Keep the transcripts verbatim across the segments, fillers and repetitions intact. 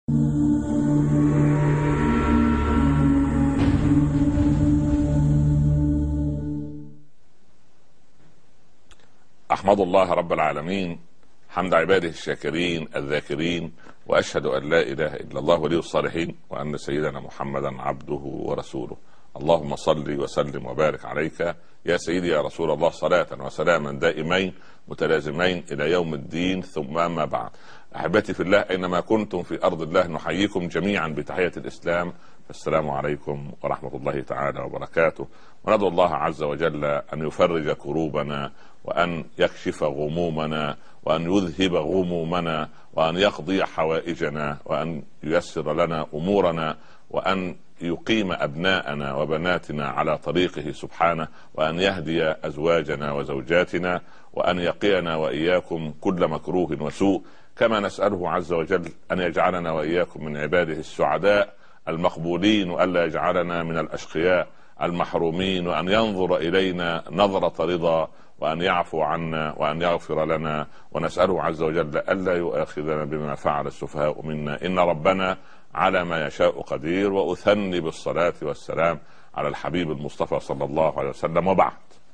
أحمد الله رب العالمين حمد عباده الشاكرين الذاكرين، وأشهد أن لا إله إلا الله ولي الصالحين، وأن سيدنا محمدا عبده ورسوله. اللهم صل وسلم وبارك عليك يا سيدي يا رسول الله، صلاة وسلاما دائمين متلازمين إلى يوم الدين، ثم أما بعد. أحبتي في الله، أينما كنتم في أرض الله نحييكم جميعا بتحية الإسلام، السلام عليكم ورحمة الله تعالى وبركاته. وندعو الله عز وجل أن يفرج كروبنا، وأن يكشف غمومنا، وأن يذهب غمومنا، وأن يقضي حوائجنا، وأن ييسر لنا أمورنا، وأن يقيم أبناءنا وبناتنا على طريقه سبحانه، وأن يهدي أزواجنا وزوجاتنا، وأن يقينا وإياكم كل مكروه وسوء، كما نسأله عز وجل أن يجعلنا وإياكم من عباده السعداء المقبولين، وألا يجعلنا من الأشقياء المحرومين، وأن ينظر إلينا نظرة رضا، وأن يعفو عنا، وأن يغفر لنا. ونسأله عز وجل ألا يؤاخذنا بما فعل السفهاء منا، إن ربنا على ما يشاء قدير. وأثني بالصلاة والسلام على الحبيب المصطفى صلى الله عليه وسلم. وبعد،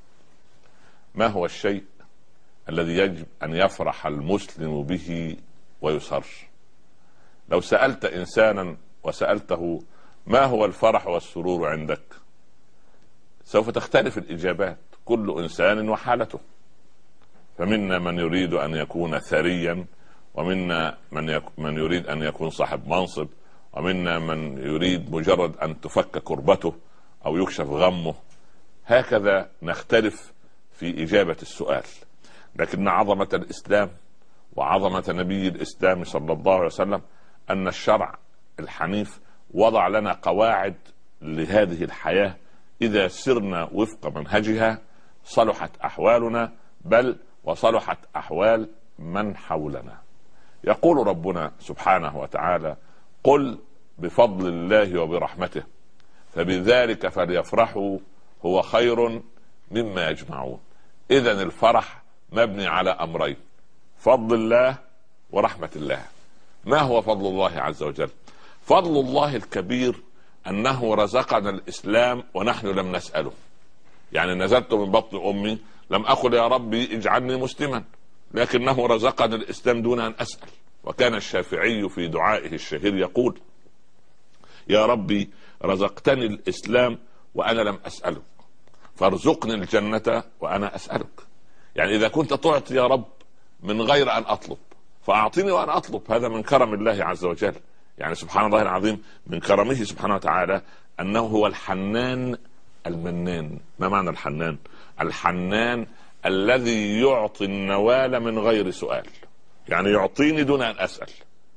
ما هو الشيء الذي يجب أن يفرح المسلم به ويسر؟ لو سألت إنسانا وسألته ما هو الفرح والسرور عندك، سوف تختلف الإجابات، كل إنسان وحالته. فمنا من يريد أن يكون ثريا، ومنا من, يك... من يريد أن يكون صاحب منصب، ومنا من يريد مجرد أن تفك كربته أو يكشف غمه. هكذا نختلف في إجابة السؤال. لكن عظمة الإسلام وعظمة نبي الإسلام صلى الله عليه وسلم أن الشرع الحنيف وضع لنا قواعد لهذه الحياة، إذا سرنا وفق منهجها صلحت أحوالنا، بل وصلحت أحوال من حولنا. يقول ربنا سبحانه وتعالى: قل بفضل الله وبرحمته فبذلك فليفرحوا هو خير مما يجمعون. إذن الفرح مبني على أمرين: فضل الله ورحمة الله. ما هو فضل الله عز وجل؟ فضل الله الكبير أنه رزقنا الإسلام ونحن لم نسأله. يعني نزلت من بطن أمي لم أقل يا ربي اجعلني مسلما، لكنه رزقنا الإسلام دون أن أسأل. وكان الشافعي في دعائه الشهير يقول: يا ربي رزقتني الإسلام وأنا لم أسألك، فارزقني الجنة وأنا أسألك. يعني إذا كنت تعطي يا رب من غير أن أطلب، فأعطيني وأنا أطلب. هذا من كرم الله عز وجل. يعني سبحان الله العظيم، من كرمه سبحانه وتعالى أنه هو الحنان المنان. ما معنى الحنان؟ الحنان الذي يعطي النوال من غير سؤال. يعني يعطيني دون أن أسأل،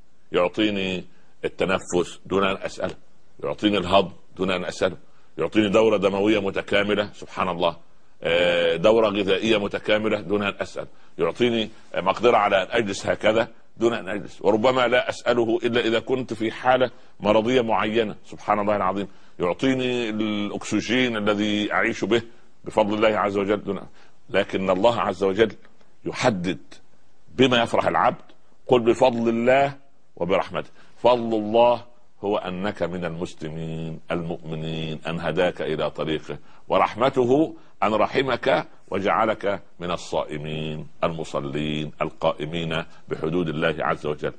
يعطيني التنفس دون أن أسأل، يعطيني الهضم دون أن أسأل، يعطيني دورة دموية متكاملة سبحان الله، دورة غذائية متكاملة دون أن أسأل، يعطيني مقدرة على أن أجلس هكذا دون أن أجلس، وربما لا أسأله إلا إذا كنت في حالة مرضية معينة سبحان الله العظيم. يعطيني الأكسجين الذي أعيش به بفضل الله عز وجل دون. لكن الله عز وجل يحدد بما يفرح العبد: قل بفضل الله وبرحمته. فضل الله هو أنك من المسلمين المؤمنين، أن هداك إلى طريقه، ورحمته أن رحمك وجعلك من الصائمين المصلين القائمين بحدود الله عز وجل.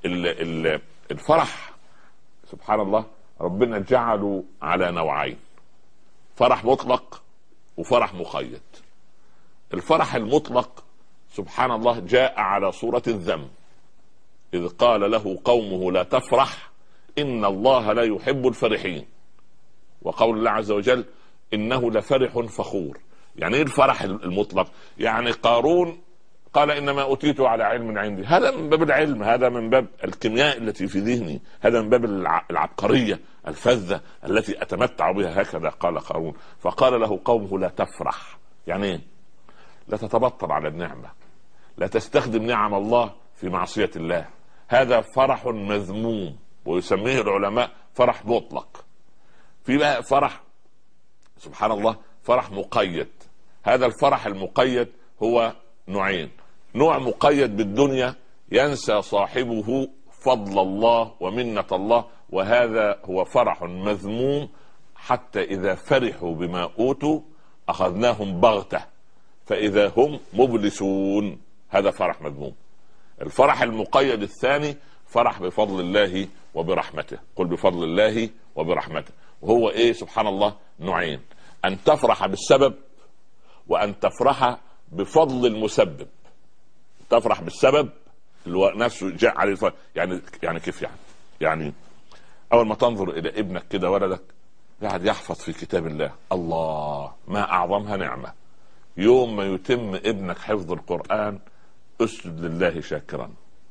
الفرح سبحان الله ربنا جعله على نوعين: فرح مطلق وفرح مقيد. الفرح المطلق سبحان الله جاء على صورة الذم، إذ قال له قومه لا تفرح إن الله لا يحب الفرحين. وقول الله عز وجل: إنه لفرح فخور. يعني إيه الفرح المطلق؟ يعني قارون قال إنما أوتيته على علم عندي. هذا من باب العلم، هذا من باب الكيمياء التي في ذهني، هذا من باب العبقرية الفذة التي أتمتع بها. هكذا قال قارون. فقال له قومه لا تفرح. يعني إيه؟ لا تتبطل على النعمة، لا تستخدم نعم الله في معصية الله. هذا فرح مذموم، ويسميه العلماء فرح مطلق. في بقى فرح سبحان الله فرح مقيد. هذا الفرح المقيد هو نوعين: نوع مقيد بالدنيا ينسى صاحبه فضل الله ومنة الله، وهذا هو فرح مذموم. حتى إذا فرحوا بما أوتوا أخذناهم بغتة فإذا هم مبلسون، هذا فرح مذموم. الفرح المقيد الثاني فرح بفضل الله وبرحمته، قل بفضل الله وبرحمته. وهو ايه؟ سبحان الله، نوعين: ان تفرح بالسبب وان تفرح بفضل المسبب. تفرح بالسبب اللي هو نفسه جاء عليه الفرح. يعني يعني كيف يعني؟ يعني اول ما تنظر الى ابنك كده، ولدك قاعد يحفظ في كتاب الله، الله ما اعظمها نعمة. يوم ما يتم ابنك حفظ القرآن اسجد لله شاكرا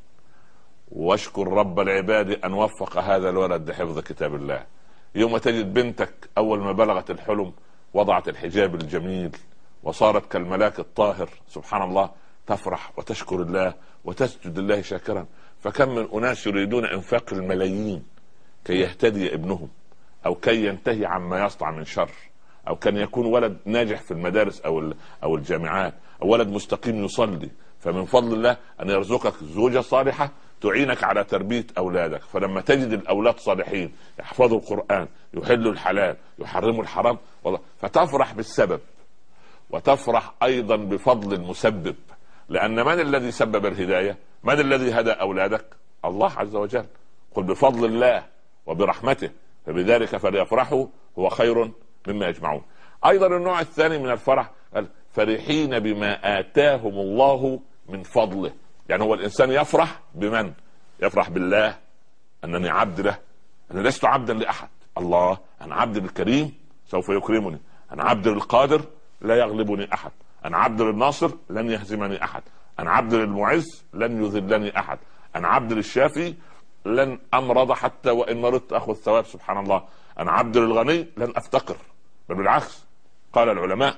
واشكر رب العباد ان وفق هذا الولد لحفظ كتاب الله. يوم ما تجد بنتك اول ما بلغت الحلم وضعت الحجاب الجميل وصارت كالملاك الطاهر، سبحان الله، تفرح وتشكر الله وتسجد لله شاكرا. فكم من اناس يريدون انفاق الملايين كي يهتدي ابنهم، او كي ينتهي عما يصنع من شر، او كان يكون ولد ناجح في المدارس او او الجامعات، او ولد مستقيم يصلي. فمن فضل الله ان يرزقك زوجة صالحة تعينك على تربية اولادك. فلما تجد الاولاد صالحين يحفظوا القرآن، يحلوا الحلال، يحرموا الحرام، والله فتفرح بالسبب وتفرح ايضا بفضل المسبب. لان من الذي سبب الهداية؟ من الذي هدى اولادك؟ الله عز وجل. قل بفضل الله وبرحمته فبذلك فليفرحوا هو خير مما يجمعون. ايضا النوع الثاني من الفرح قال فرحين بما آتاهم الله من فضله. يعني هو الانسان يفرح بمن؟ يفرح بالله، انني عبد له، انا لست عبدا لاحد. الله، انا عبد للكريم سوف يكرمني، انا عبد للقادر لا يغلبني احد، انا عبد للناصر لن يهزمني احد، انا عبد للمعز لن يذلني احد، انا عبد للشافي لن امرض حتى وان مرضت اخذ ثواب، سبحان الله، انا عبد للغني لن افتقر، بل بالعكس. قال العلماء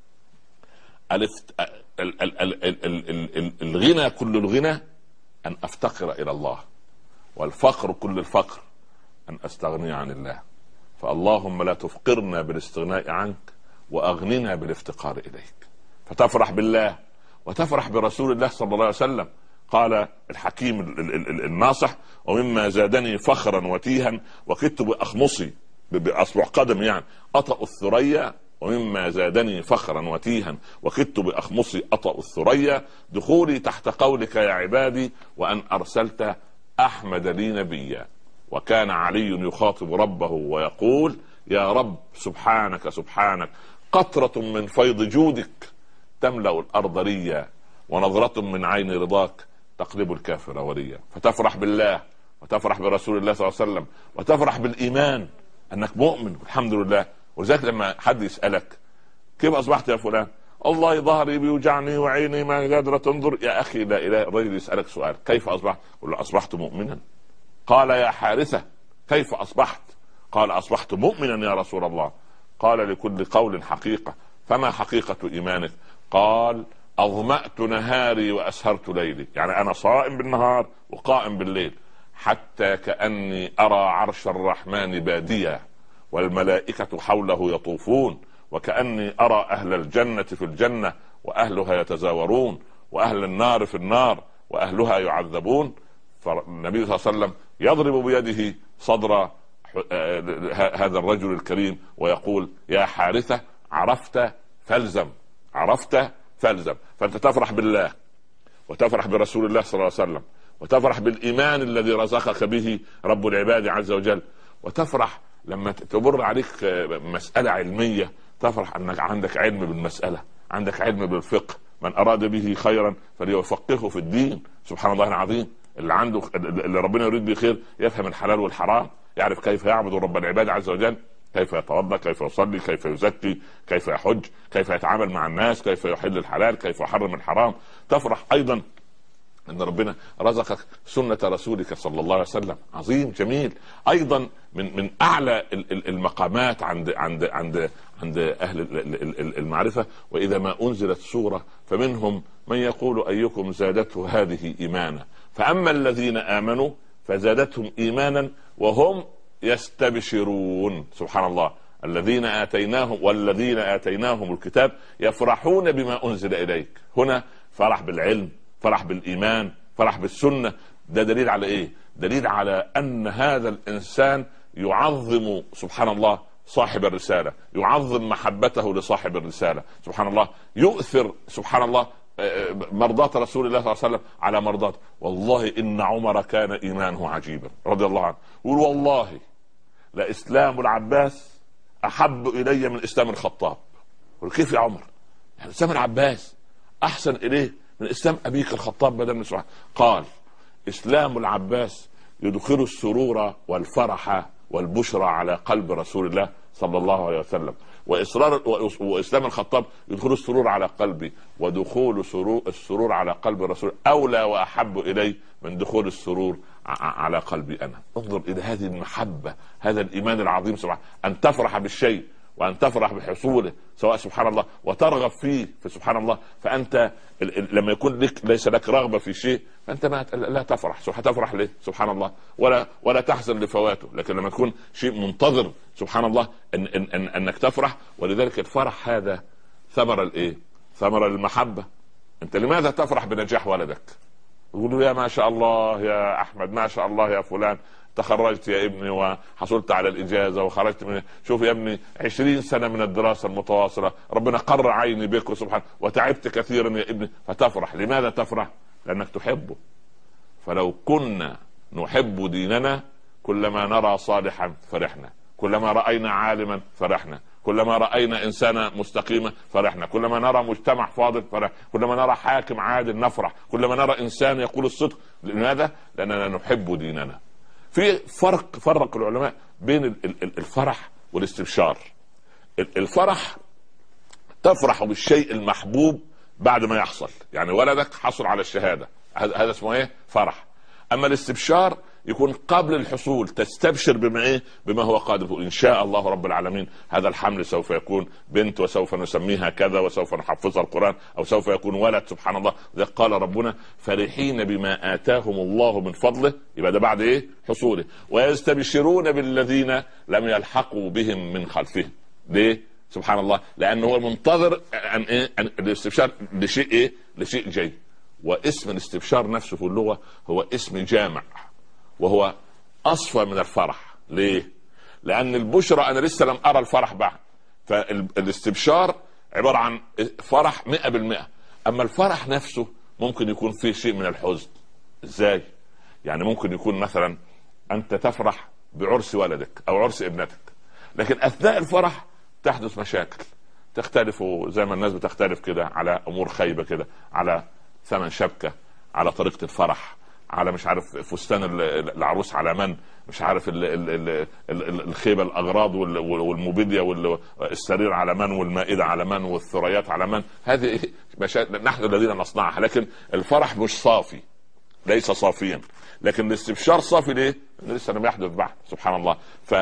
الفت... ال... ال... ال... ال... ال... ال... الغنى كل الغنى ان افتقر الى الله، والفقر كل الفقر ان استغني عن الله. فاللهم لا تفقرنا بالاستغناء عنك واغننا بالافتقار اليك. فتفرح بالله وتفرح برسول الله صلى الله عليه وسلم. قال الحكيم الناصح: ومما زادني فخرا وتيها وكدت باخمصي، باصبع قدم يعني، اطأ الثريا. ومما زادني فخرا وتيها وكدت باخمصي اطأ الثريا دخولي تحت قولك يا عبادي وان ارسلت احمد لي نبيا. وكان علي يخاطب ربه ويقول: يا رب سبحانك سبحانك، قطرة من فيض جودك تملأ الارض ريا، ونظرة من عين رضاك تقلب الكافر وليا. فتفرح بالله وتفرح برسول الله صلى الله عليه وسلم وتفرح بالايمان انك مؤمن، والحمد لله. ولذلك لما حد يسألك كيف اصبحت يا فلان؟ الله ظهري بيوجعني وعيني ما قادرة تنظر. يا اخي لا اله، الرجل يسألك سؤال: كيف اصبحت؟ قل له: اصبحت مؤمنا. قال: يا حارثة كيف اصبحت؟ قال: اصبحت مؤمنا يا رسول الله. قال: لكل قول حقيقة، فما حقيقة ايمانك؟ قال: اظمأت نهاري واسهرت ليلي. يعني انا صائم بالنهار وقائم بالليل، حتى كأني ارى عرش الرحمن باديا والملائكة حوله يطوفون، وكأني أرى أهل الجنة في الجنة وأهلها يتزاورون، وأهل النار في النار وأهلها يعذبون. فالنبي صلى الله عليه وسلم يضرب بيده صدر هذا الرجل الكريم ويقول: يا حارثة عرفت فالزم، عرفت فالزم. فأنت تفرح بالله وتفرح برسول الله صلى الله عليه وسلم وتفرح بالإيمان الذي رزقك به رب العباد عز وجل، وتفرح لما تمر عليك مسألة علمية تفرح انك عندك علم بالمسألة، عندك علم بالفقه. من اراد به خيرا فليفقهه في الدين. سبحان الله العظيم. اللي عنده اللي ربنا يريد به خير يفهم الحلال والحرام، يعرف كيف يعبد رب العباد عز وجل، كيف يتوضا، كيف يصلي، كيف يزكي، كيف يحج، كيف يتعامل مع الناس، كيف يحل الحلال، كيف يحرم الحرام. تفرح ايضا ان ربنا رزقك سنة رسولك صلى الله عليه وسلم. عظيم جميل. ايضا من من اعلى المقامات عند عند عند عند اهل المعرفة: واذا ما انزلت سورة فمنهم من يقول ايكم زادته هذه ايمانا، فاما الذين امنوا فزادتهم ايمانا وهم يستبشرون. سبحان الله. الذين آتيناهم والذين آتيناهم الكتاب يفرحون بما أنزل إليك. هنا فرح بالعلم، فرح بالإيمان، فرح بالسنة. ده دليل على ايه؟ دليل على ان هذا الانسان يعظم سبحان الله صاحب الرسالة، يعظم محبته لصاحب الرسالة سبحان الله، يؤثر سبحان الله مرضاة رسول الله صلى الله عليه وسلم على مرضاته. والله إن عمر كان إيمانه عجيبا رضي الله عنه، يقول والله لإسلام العباس أحب إلي من إسلام الخطاب. كيف يا عمر؟ يعني إسلام العباس أحسن إليه من إسلام أبيك الخطاب بدل من سبحانه. قال إسلام العباس يدخل السرور والفرح والبشرى على قلب رسول الله صلى الله عليه وسلم، وإصرار وإسلام الخطاب يدخل السرور على قلبي، ودخول سرور السرور على قلب الرسول أولى وأحب إلي من دخول السرور على قلبي أنا. انظر إلى هذه المحبة، هذا الإيمان العظيم سبحانه، أن تفرح بالشيء وأن تفرح بحصوله سواء سبحان الله وترغب فيه فسبحان الله. فأنت لما يكون لك ليس لك رغبة في شيء فأنت ما لا تفرح. هتفرح ليه سبحان الله؟ ولا ولا تحزن لفواته. لكن لما تكون شيء منتظر سبحان الله إن إن إن أنك تفرح. ولذلك الفرح هذا ثمرة الإيه؟ ثمرة المحبة. أنت لماذا تفرح بنجاح ولدك؟ يقولوا يا ما شاء الله يا أحمد، ما شاء الله يا فلان، تخرجت يا ابني وحصلت على الإجازة وخرجت من، شوف يا ابني عشرين سنة من الدراسة المتواصلة، ربنا قر عيني بك سبحان، وتعبت كثيرا يا ابني. فتفرح. لماذا تفرح؟ لأنك تحبه. فلو كنا نحب ديننا كلما نرى صالحا فرحنا، كلما رأينا عالما فرحنا، كلما رأينا إنسانا مستقيما فرحنا، كلما نرى مجتمع فاضل فرح، كلما نرى حاكم عادل نفرح، كلما نرى إنسان يقول الصدق. لماذا؟ لأننا نحب ديننا. في فرق فرق العلماء بين الفرح والاستبشار. الفرح تفرح بالشيء المحبوب بعد ما يحصل، يعني ولدك حصل على الشهادة، هذا اسمه ايه؟ فرح. اما الاستبشار يكون قبل الحصول، تستبشر بما ايه؟ بما هو قادم. ان شاء الله رب العالمين هذا الحمل سوف يكون بنت وسوف نسميها كذا وسوف نحفظها القرآن، او سوف يكون ولد سبحان الله. ذلك قال ربنا فرحين بما آتاهم الله من فضله، يبقى ده بعد ايه؟ حصوله. ويستبشرون بالذين لم يلحقوا بهم من خلفهم. ليه؟ سبحان الله، لانه هو منتظر ان ايه؟ أن الاستبشار لشيء ايه؟ لشيء جاي. واسم الاستبشار نفسه في اللغة هو اسم جامع، وهو أصفى من الفرح. ليه؟ لأن البشرى أنا لسه لم أرى الفرح بعد، فالاستبشار عبارة عن فرح مئة بالمئة. أما الفرح نفسه ممكن يكون فيه شيء من الحزن. إزاي؟ يعني ممكن يكون مثلا أنت تفرح بعرس ولدك أو عرس ابنتك، لكن أثناء الفرح تحدث مشاكل، تختلفوا زي ما الناس بتختلف كده على أمور خايبة كده، على ثمن شبكة، على طريقة الفرح، على مش عارف فستان العروس على من، مش عارف ال ال ال الخيبة الأغراض والموبيليا والسرير على من، والمائدة على من، والثريات على من. هذه نحن الذين نصنعها. لكن الفرح مش صافي، ليس صافيا. لكن الاستبشار صافي. ليه؟ لسه لم يحدث بعد سبحان الله.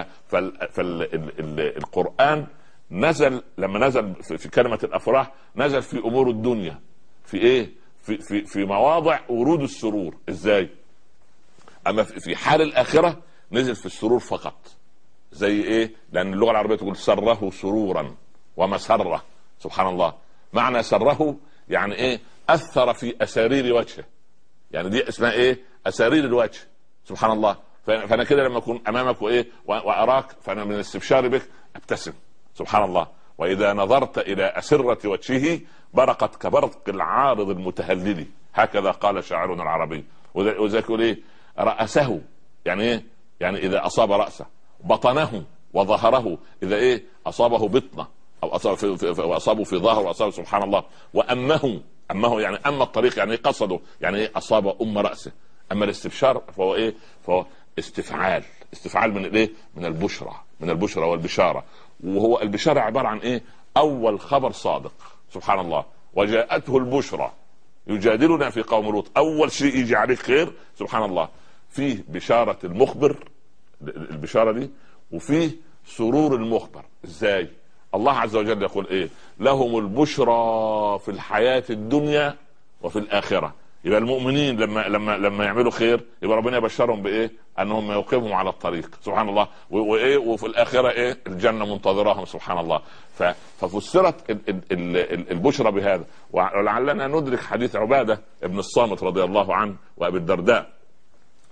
فالقرآن نزل لما نزل في كلمة الأفراح نزل في أمور الدنيا، في ايه؟ في في في مواضع ورود السرور. ازاي؟ اما في حال الآخرة نزل في السرور فقط. زي ايه؟ لأن اللغة العربية تقول سره سرورا ومسره سبحان الله. معنى سره يعني ايه؟ أثر في أسارير وجهه، يعني دي اسمها ايه؟ أسارير الوجه سبحان الله. فأنا كده لما أكون أمامك وايه وأراك فأنا من الاستبشار بك أبتسم سبحان الله. وإذا نظرت إلى أسرة وجهه برقت كبرق العارض المتهلل، هكذا قال شاعرنا العربي. وذلك يقول ايه؟ رأسه يعني ايه؟ يعني إذا أصاب رأسه، بطنه وظهره إذا ايه؟ أصابه بطنه، أو أصاب في, في, وأصابه في ظهره، وأصابه سبحان الله. وأمه، أمه يعني أما الطريق يعني قصده، يعني ايه؟ أصاب أم رأسه. أما الاستبشار فهو ايه؟ فهو استفعال، استفعال من الايه؟ من البشرى، من البشرى والبشارة. وهو البشارة عبارة عن ايه؟ أول خبر صادق سبحان الله. وجاءته البشرى يجادلنا في قوم لوط، أول شيء يجي عليك خير سبحان الله. فيه بشارة المخبر، البشارة دي، وفيه سرور المخبر. ازاي؟ الله عز وجل يقول ايه؟ لهم البشرى في الحياة الدنيا وفي الآخرة. يبقى المؤمنين لما لما لما يعملوا خير يبقى ربنا يبشرهم بايه؟ انهم يقيمهم على الطريق سبحان الله. وايه؟ وفي الاخره ايه؟ الجنه منتظراهم سبحان الله. ففسرت البشرى بهذا. ولعلنا ندرك حديث عباده ابن الصامت رضي الله عنه وابي الدرداء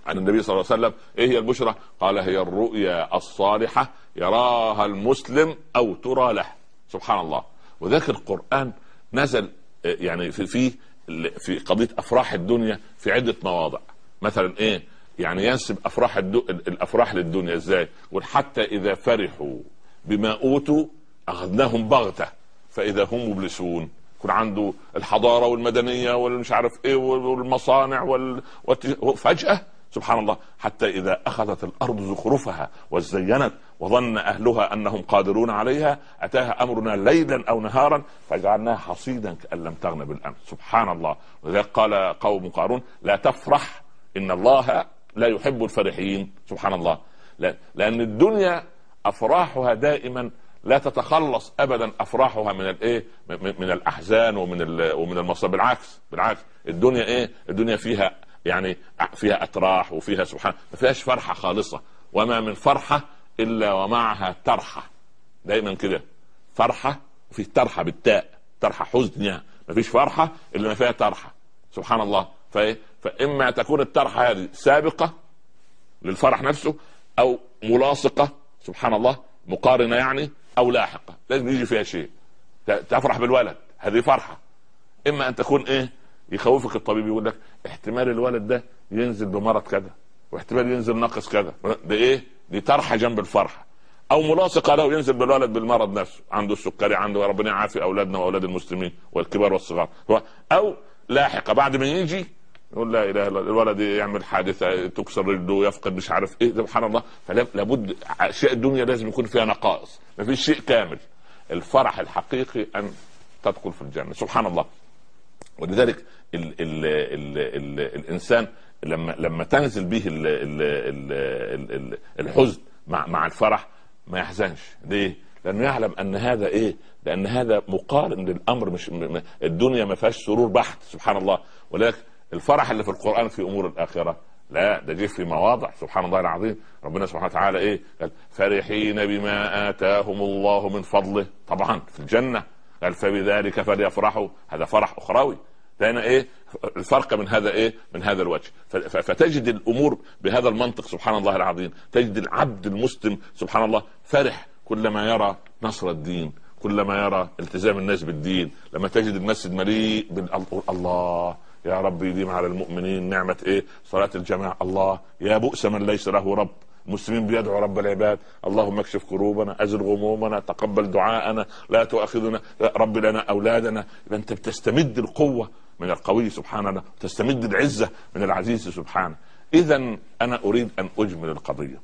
عن النبي صلى الله عليه وسلم: ايه هي البشرى؟ قال: هي الرؤيا الصالحة يراها المسلم او ترى له. سبحان الله. وذاك القرآن نزل يعني في في في قضية افراح الدنيا في عدة مواضع. مثلا ايه يعني ينسب افراح الدو... الافراح للدنيا ازاي؟ وحتى اذا فرحوا بما اوتوا اخذناهم بغتة فاذا هم مبلسون. يكون عنده الحضارة والمدنية والمش عارف ايه والمصانع وال... فجأة سبحان الله حتى إذا أخذت الأرض زخرفها وزينت وظن أهلها أنهم قادرون عليها أتاها أمرنا ليلا أو نهارا فجعلناها حصيدا كأن لم تغن بالأمس. سبحان الله. وذلك قال قوم قارون: لا تفرح إن الله لا يحب الفرحين. سبحان الله. لا. لأن الدنيا أفراحها دائما لا تتخلص أبدا أفراحها من الإيه من الأحزان ومن ومن المصائب. بالعكس بالعكس الدنيا إيه الدنيا فيها يعني فيها أتراح وفيها سبحان ما فيهاش فرحة خالصة. وما من فرحة إلا ومعها ترحة. دايما كده فرحة وفي ترحة بالتاء، ترحة حزن يعني. ما فيش فرحة إلا ما فيها ترحة. سبحان الله. فإما تكون الترحة هذه سابقة للفرح نفسه أو ملاصقة سبحان الله مقارنة يعني أو لاحقة. لازم يجي فيها شيء. تفرح بالولد هذه فرحة. إما أن تكون إيه يخوفك الطبيب يقول لك احتمال الولد ده ينزل بمرض كذا واحتمال ينزل ناقص كذا. ده ايه دي طرحه جنب الفرحه. او ملاصقه له ينزل بالولد بالمرض نفسه، عنده السكري، عنده ربنا يعافي اولادنا واولاد المسلمين والكبار والصغار. او لاحقه بعد ما يجي يقول لا اله الا الولد يعمل حادثه تكسر رجله يفقد مش عارف ايه. سبحان الله. فلابد اشياء الدنيا لازم يكون فيها نقائص، ما فيش شيء كامل. الفرح الحقيقي ان تدخل في الجنه. سبحان الله. ولذلك ال ال ال ال الانسان لما لما تنزل به ال ال ال ال الحزن مع مع الفرح ما يحزنش. ليه؟ لانه يعلم ان هذا ايه لان هذا مقارن للامر. مش الدنيا ما فيهاش سرور بحت. سبحان الله. ولكن الفرح اللي في القرآن في امور الاخره لا، ده جه في مواضع سبحان الله العظيم. ربنا سبحانه وتعالى ايه قال: فرحين بما آتاهم الله من فضله. طبعا في الجنة قال: فبذلك فليفرحوا. هذا فرح اخروي. لأن ايه الفرق من هذا ايه من هذا الوجه. فتجد الامور بهذا المنطق سبحان الله العظيم. تجد العبد المسلم سبحان الله فرح كلما يرى نصر الدين، كلما يرى التزام الناس بالدين. لما تجد المسجد مليء بالله يا رب يديم على المؤمنين نعمة ايه صلاة الجماعة. الله يا بؤس من ليس له رب. المسلمين بيدعوا رب العباد: اللهم اكشف كروبنا، ازل غمومنا، تقبل دعاءنا، لا تؤاخذنا، رب لنا اولادنا. انت بتستمد القوة من القوي سبحانه، تستمد العزة من العزيز سبحانه. اذا انا اريد ان اجمل القضية.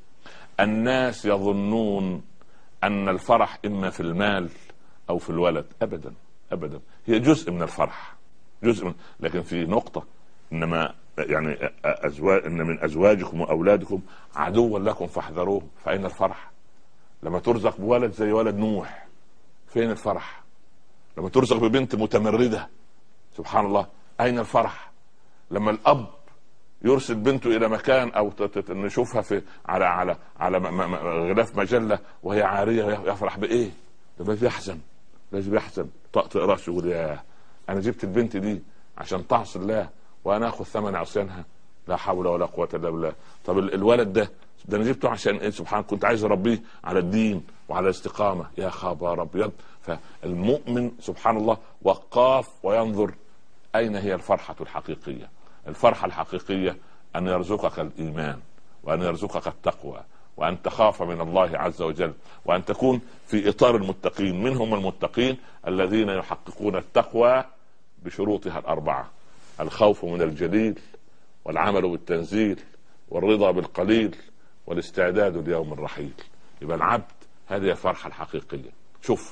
الناس يظنون ان الفرح اما في المال او في الولد. ابدا ابدا. هي جزء من الفرح، جزء من، لكن في نقطة: انما يعني أزواج ان من ازواجكم واولادكم عدوا لكم فاحذروه. فاين الفرح؟ لما ترزق بولد زي ولد نوح فين الفرح؟ لما ترزق ببنت متمردة سبحان الله اين الفرح؟ لما الاب يرسل بنته الى مكان او نشوفها في على على على غلاف مجلة وهي عارية يفرح بايه؟ لازم يحزن، لازم يحزن طقطق راسه يقول: يا انا جبت البنت دي عشان تعصي الله وانا اخذ ثمن عصيانها. لا حول ولا قوة الا بالله. طب الولد ده ده انا جبته عشان ايه؟ سبحان كنت عايز اربيه على الدين وعلى الاستقامة. يا خبر ابيض. فالمؤمن سبحان الله وقاف وينظر اين هي الفرحة الحقيقية. الفرحة الحقيقية ان يرزقك الايمان وان يرزقك التقوى وان تخاف من الله عز وجل وان تكون في اطار المتقين. منهم المتقين الذين يحققون التقوى بشروطها الاربعة: الخوف من الجليل، والعمل بالتنزيل، والرضا بالقليل، والاستعداد ليوم الرحيل. يبقى العبد هذه الفرحة الحقيقية. شوف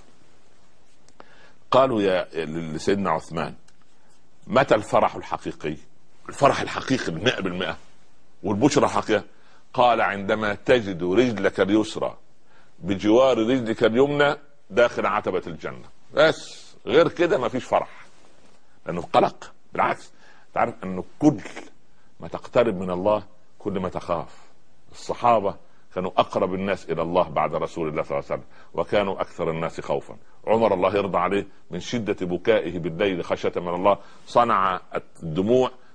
قالوا يا لسيدنا عثمان: متى الفرح الحقيقي؟ الفرح الحقيقي المئة بالمئة والبشرى الحقيقية. قال: عندما تجد رجلك اليسرى بجوار رجلك اليمنى داخل عتبة الجنة. بس غير كده ما فيش فرح، لأنه قلق. بالعكس تعرف أنه كل ما تقترب من الله كل ما تخاف. الصحابة كانوا أقرب الناس إلى الله بعد رسول الله صلى الله عليه وسلم وكانوا أكثر الناس خوفا. عمر الله يرضى عليه من شدة بكائه بالليل خشية من الله صنع الدموع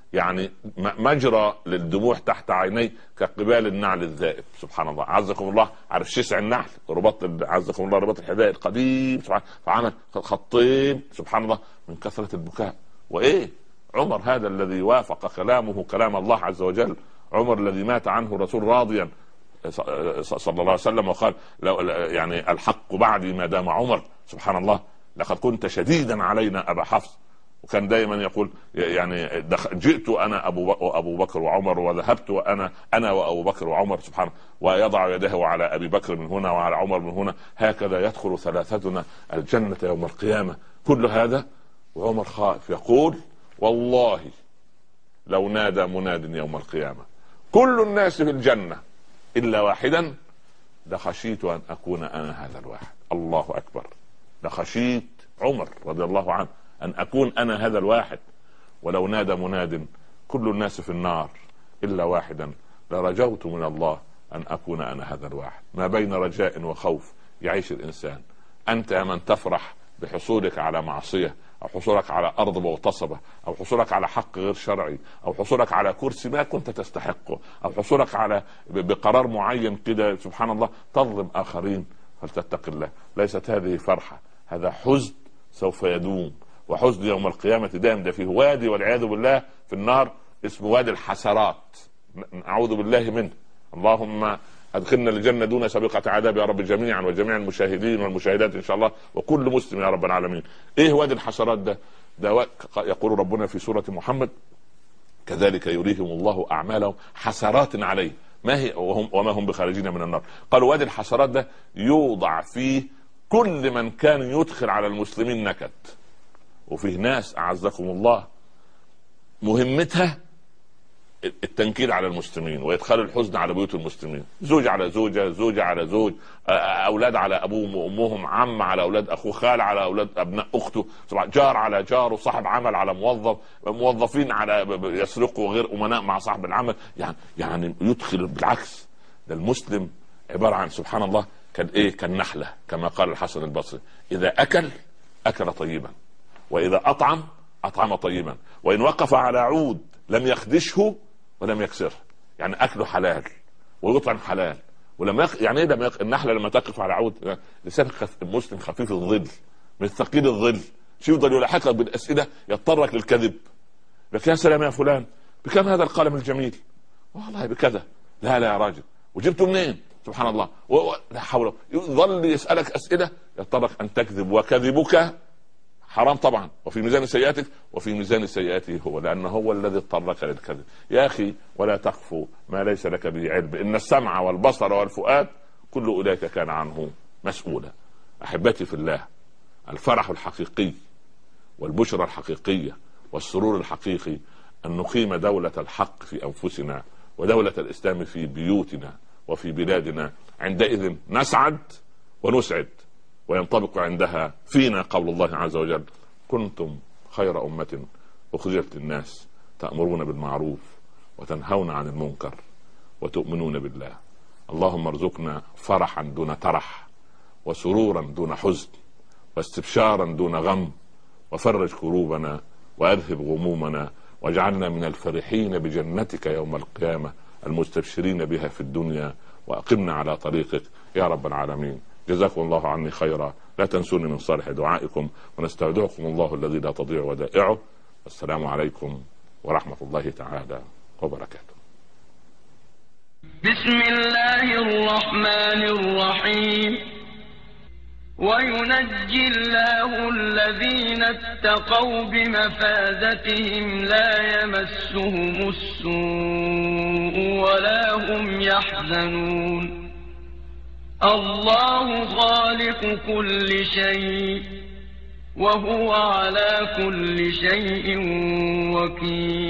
يعني مجرى للدموع تحت عينيه كقبال النعل الذائب. سبحان الله، عزكم الله. عارف شسع النحل، رباط عزكم الله، رباط الحذاء القديم، سبحان فعمل خطين سبحان الله من كثرة البكاء. وايه عمر هذا الذي وافق كلامه كلام الله عز وجل، عمر الذي مات عنه الرسول راضيا صلى الله عليه وسلم وقال لو يعني الحق بعدي ما دام عمر. سبحان الله، لقد كنت شديدا علينا ابا حفص. وكان دائما يقول يعني جئت انا ابو ابو بكر وعمر وذهبت وانا انا وابو بكر وعمر. سبحان الله، ويضع يده على ابي بكر من هنا وعلى عمر من هنا، هكذا يدخل ثلاثتنا الجنه يوم القيامه. كل هذا وعمر خائف يقول والله لو نادى مناد يوم القيامه كل الناس في الجنه الا واحدا لخشيت ان اكون انا هذا الواحد. الله اكبر، لخشيت عمر رضي الله عنه ان اكون انا هذا الواحد. ولو نادى مناد كل الناس في النار الا واحدا لرجوت من الله ان اكون انا هذا الواحد. ما بين رجاء وخوف يعيش الانسان. انت من تفرح بحصولك على معصيه، او حصولك على ارض مغتصبه، او حصولك على حق غير شرعي، او حصولك على كرسي ما كنت تستحقه، او حصولك على بقرار معين كده سبحان الله تظلم اخرين، فلتتق الله. ليست هذه فرحه، هذا حزن سوف يدوم، وحزن يوم القيامه دائم. ده فيه وادي والعياذ بالله في النار اسمه وادي الحسرات، نعوذ بالله منه. اللهم ادخلنا الجنه دون سابقه عذاب يا رب جميعا، وجميع المشاهدين والمشاهدات ان شاء الله، وكل مسلم يا رب العالمين. ايه وادي الحسرات ده؟ ده يقول ربنا في سوره محمد كذلك يريهم الله اعمالهم حسرات عليه ما هي وهم وما هم بخارجين من النار. قالوا وادي الحسرات ده يوضع فيه كل من كان يدخل على المسلمين نكد. وفيه ناس اعزكم الله مهمتها التنكيل على المسلمين ويدخل الحزن على بيوت المسلمين، زوج على زوجة، زوجة على زوج، أولاد على أبوهم وأمهم، عم على أولاد أخوه، خال على أولاد أبناء أخته، جار على جار، وصاحب عمل على موظف، موظفين على يسرقوا غير أمناء مع صاحب العمل. يعني يعني يدخل بالعكس. ده المسلم عبارة عن سبحان الله كان إيه؟ كان نحلة كما قال الحسن البصري، إذا أكل أكل طيبا، وإذا أطعم أطعم طيبا، وإن وقف على عود لم يخدشه ولم يكسره. يعني اكله حلال ويطعم حلال. ولما يق... يعني ايه لما يق... النحله لما تقف على عود لسان خف... المسلم خفيف الظل من ثقيل الظل، شو يفضل يلحقك بالاسئله يضطرك للكذب. لك يا سلام يا فلان بكم هذا القلم الجميل؟ والله بكذا. لا لا يا راجل وجبته منين؟ سبحان الله و... لا حول. يظل يسالك اسئله يضطرك ان تكذب، وكذبك حرام طبعا، وفي ميزان سيئاتك وفي ميزان سيئاته هو، لأنه هو الذي اضطرك للكذب. يا أخي ولا تقف ما ليس لك به علم، إن السمع والبصر والفؤاد كل أولئك كان عنه مسؤولا. أحبتي في الله، الفرح الحقيقي والبشرى الحقيقية والسرور الحقيقي أن نقيم دولة الحق في أنفسنا ودولة الإسلام في بيوتنا وفي بلادنا. عندئذ نسعد ونسعد، وينطبق عندها فينا قول الله عز وجل كنتم خير أمة أخرجت للناس تأمرون بالمعروف وتنهون عن المنكر وتؤمنون بالله. اللهم ارزقنا فرحا دون ترح، وسرورا دون حزن، واستبشارا دون غم، وفرج كروبنا وأذهب غمومنا، واجعلنا من الفرحين بجنتك يوم القيامة المستبشرين بها في الدنيا، وأقمنا على طريقك يا رب العالمين. جزاكم الله عني خيرا. لا تنسوني من صالح دعائكم، ونستودعكم الله الذي لا تضيع ودائعه. السلام عليكم ورحمة الله تعالى وبركاته. بسم الله الرحمن الرحيم. وينجي الله الذين اتقوا بمفازتهم لا يمسهم السوء ولا هم يحزنون. الله خالق كل شيء وهو على كل شيء وكيل.